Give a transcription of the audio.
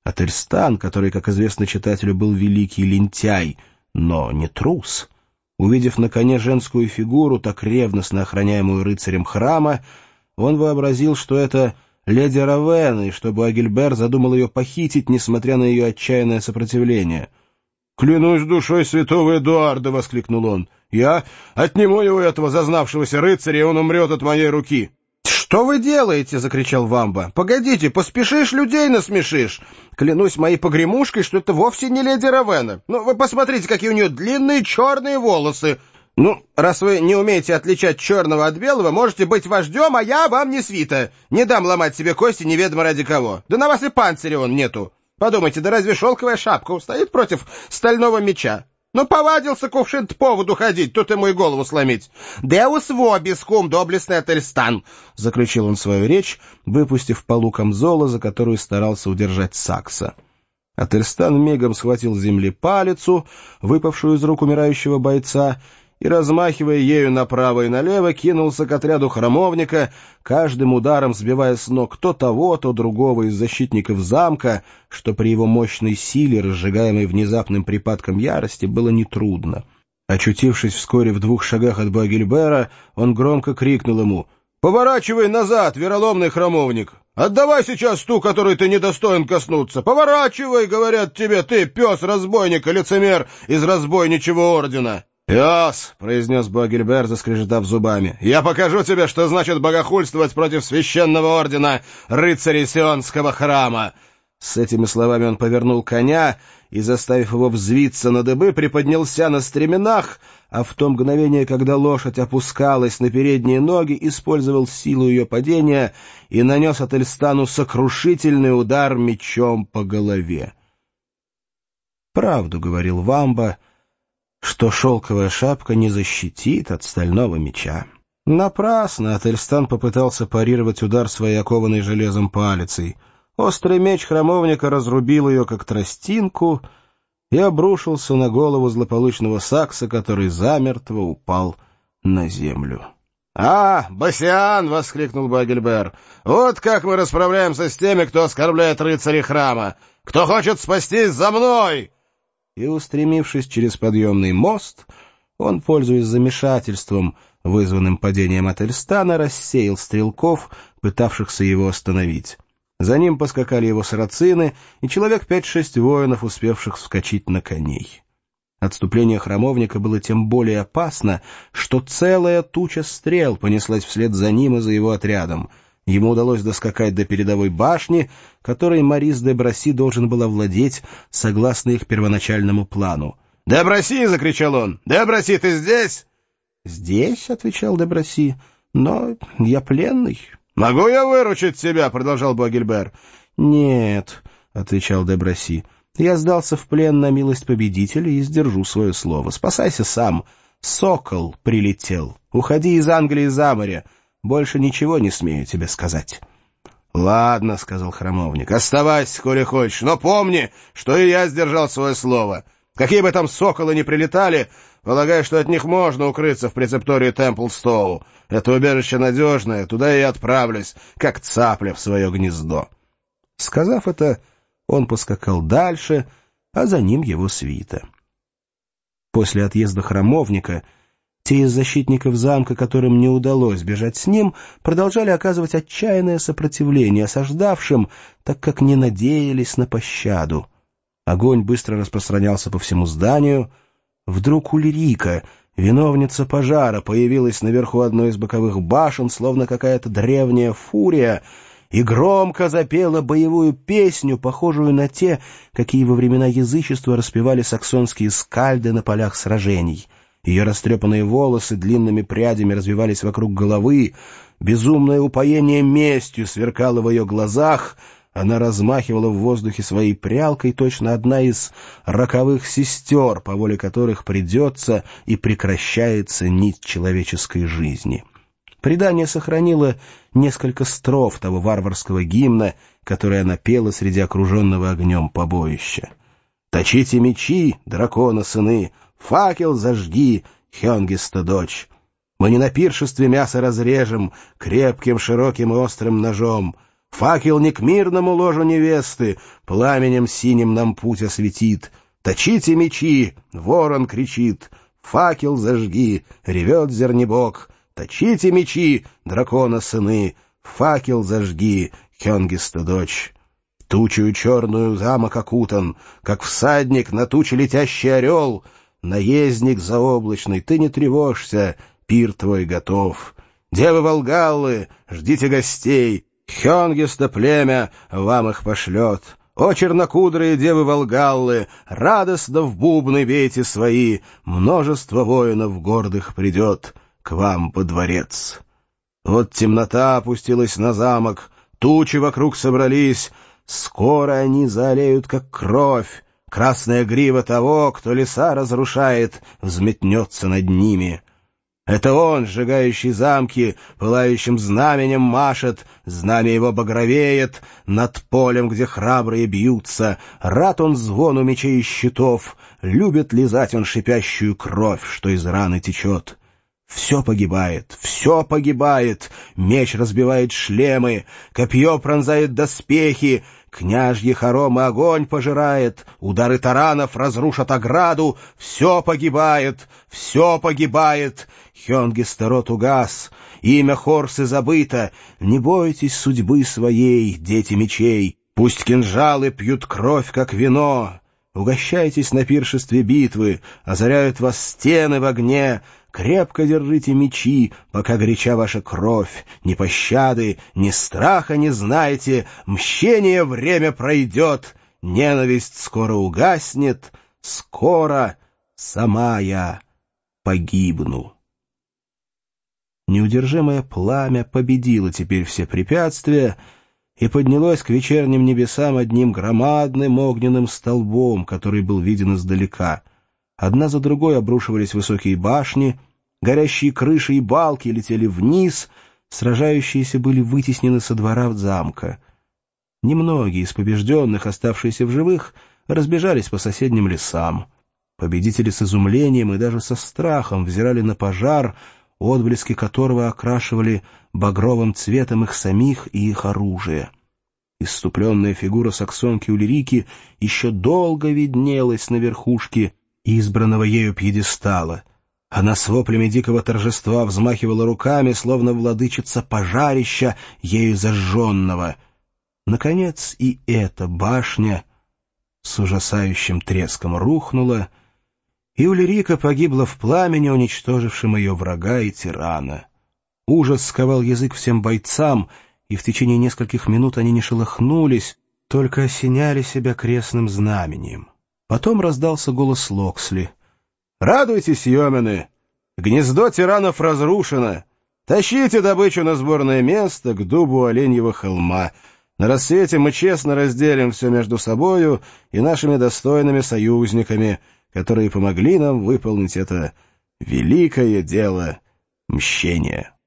Ательстан, который, как известно читателю, был великий лентяй, но не трус, увидев на коне женскую фигуру, так ревностно охраняемую рыцарем храма, он вообразил, что это леди Равенна, и что Буагильбер задумал ее похитить, несмотря на ее отчаянное сопротивление. «Клянусь душой святого Эдуарда!» — воскликнул он. «Я отниму его, этого зазнавшегося рыцаря, и он умрет от моей руки!» «Что вы делаете?» — закричал Вамба. «Погодите, поспешишь, людей насмешишь! Клянусь моей погремушкой, что это вовсе не леди Равенна. Ну, вы посмотрите, какие у нее длинные черные волосы! Ну, раз вы не умеете отличать черного от белого, можете быть вождем, а я вам не свита. Не дам ломать себе кости неведомо ради кого. Да на вас и панциря он нету. Подумайте, да разве шелковая шапка устоит против стального меча? Ну, повадился кувшин-то по воду ходить, тут ему и голову сломить. «Деус вобис, кум доблестный Ательстан!» — заключил он свою речь, выпустив полу камзола, за которую старался удержать Сакса. Ательстан мигом схватил с земли палицу, выпавшую из рук умирающего бойца, и, размахивая ею направо и налево, кинулся к отряду храмовника, каждым ударом сбивая с ног то того, то другого из защитников замка, что при его мощной силе, разжигаемой внезапным припадком ярости, было нетрудно. Очутившись вскоре в 2 шагах от Буагильбера, он громко крикнул ему: «Поворачивай назад, вероломный храмовник! Отдавай сейчас ту, которой ты недостоин коснуться! Поворачивай, говорят тебе, ты, пес-разбойник и лицемер из разбойничьего ордена!» «Пес!» — произнес Буагильбер, заскрежетав зубами. «Я покажу тебе, что значит богохульствовать против священного ордена рыцарей Сионского храма!» С этими словами он повернул коня и, заставив его взвиться на дыбы, приподнялся на стременах, а в то мгновение, когда лошадь опускалась на передние ноги, использовал силу ее падения и нанес Ательстану сокрушительный удар мечом по голове. «Правду, — говорил Вамба, — что шелковая шапка не защитит от стального меча». Напрасно Ательстан попытался парировать удар своей окованной железом палицей. Острый меч храмовника разрубил ее, как тростинку, и обрушился на голову злополучного Сакса, который замертво упал на землю. «А, Басиан!» — воскликнул Буагильбер. «Вот как мы расправляемся с теми, кто оскорбляет рыцарей храма! Кто хочет спастись, за мной!» И, устремившись через подъемный мост, он, пользуясь замешательством, вызванным падением Ательстана, рассеял стрелков, пытавшихся его остановить. За ним поскакали его сарацины и человек 5-6 воинов, успевших вскочить на коней. Отступление храмовника было тем более опасно, что целая туча стрел понеслась вслед за ним и за его отрядом. Ему удалось доскакать до передовой башни, которой Морис де Браси должен был овладеть согласно их первоначальному плану. «Де Браси!» — закричал он. «Де Браси, ты здесь?» «Здесь», — отвечал де Браси, — «но я пленный». «Могу я выручить тебя?» — продолжал Буагильбер. «Нет», — отвечал де Браси, — «я сдался в плен на милость победителя и сдержу свое слово. Спасайся сам. Сокол прилетел. Уходи из Англии за море. Больше ничего не смею тебе сказать». «Ладно», — сказал храмовник, — «оставайся, коли хочешь, но помни, что и я сдержал свое слово. Какие бы там соколы ни прилетали, полагаю, что от них можно укрыться в прецептории Темплстоу. Это убежище надежное, туда и я отправлюсь, как цапля в свое гнездо». Сказав это, он поскакал дальше, а за ним его свита. После отъезда храмовника те из защитников замка, которым не удалось бежать с ним, продолжали оказывать отчаянное сопротивление осаждавшим, так как не надеялись на пощаду. Огонь быстро распространялся по всему зданию. Вдруг Ульрика, виновница пожара, появилась наверху одной из боковых башен, словно какая-то древняя фурия, и громко запела боевую песню, похожую на те, какие во времена язычества распевали саксонские скальды на полях сражений. Ее растрепанные волосы длинными прядями развивались вокруг головы, безумное упоение местью сверкало в ее глазах, она размахивала в воздухе своей прялкой, точно одна из роковых сестер, по воле которых придется и прекращается нить человеческой жизни. Предание сохранило несколько строф того варварского гимна, который она пела среди окруженного огнем побоища. «Точите мечи, дракона сыны, факел зажги, Хёнгиста дочь. Мы не на пиршестве мясо разрежем крепким, широким и острым ножом. Факел не к мирному ложу невесты, пламенем синим нам путь осветит. Точите мечи, ворон кричит, факел зажги, ревет зернебок. Точите мечи, дракона сыны, факел зажги, Хёнгиста дочь. Тучью черную замок окутан, как всадник на туче летящий орел. Наездник заоблачный, ты не тревожься, пир твой готов. Девы Волгаллы, ждите гостей, Хёнгиста племя вам их пошлет. О, чернокудрые девы Волгаллы, радостно в бубны бейте свои, множество воинов гордых придет к вам во дворец. Вот темнота опустилась на замок, тучи вокруг собрались, скоро они заолеют, как кровь. Красная грива того, кто леса разрушает, взметнется над ними. Это он, сжигающий замки, пылающим знаменем машет, знамя его багровеет над полем, где храбрые бьются. Рад он звону мечей и щитов, любит лизать он шипящую кровь, что из раны течет. Все погибает, меч разбивает шлемы, копье пронзает доспехи, княжьи хоромы огонь пожирает, удары таранов разрушат ограду, все погибает, Хёнгиста род угас, имя Хорсы забыто, не бойтесь судьбы своей, дети мечей, пусть кинжалы пьют кровь, как вино, угощайтесь на пиршестве битвы, озаряют вас стены в огне. Крепко держите мечи, пока горяча ваша кровь. Ни пощады, ни страха не знайте. Мщение время пройдет. Ненависть скоро угаснет. Скоро сама я погибну. Неудержимое пламя победило теперь все препятствия и поднялось к вечерним небесам одним громадным огненным столбом, который был виден издалека. Одна за другой обрушивались высокие башни, горящие крыши и балки летели вниз, сражающиеся были вытеснены со двора замка. Немногие из побежденных, оставшиеся в живых, разбежались по соседним лесам. Победители с изумлением и даже со страхом взирали на пожар, отблески которого окрашивали багровым цветом их самих и их оружие. Исступленная фигура саксонки Ульрики еще долго виднелась на верхушке избранного ею пьедестала. Она с воплями дикого торжества взмахивала руками, словно владычица пожарища, ею зажженного. Наконец и эта башня с ужасающим треском рухнула, и Ульрика погибла в пламени, уничтожившем ее врага и тирана. Ужас сковал язык всем бойцам, и в течение нескольких минут они не шелохнулись, только осеняли себя крестным знамением. Потом раздался голос Локсли. «Радуйтесь, йомены! Гнездо тиранов разрушено! Тащите добычу на сборное место к дубу Оленьего холма. На рассвете мы честно разделим все между собою и нашими достойными союзниками, которые помогли нам выполнить это великое дело мщения».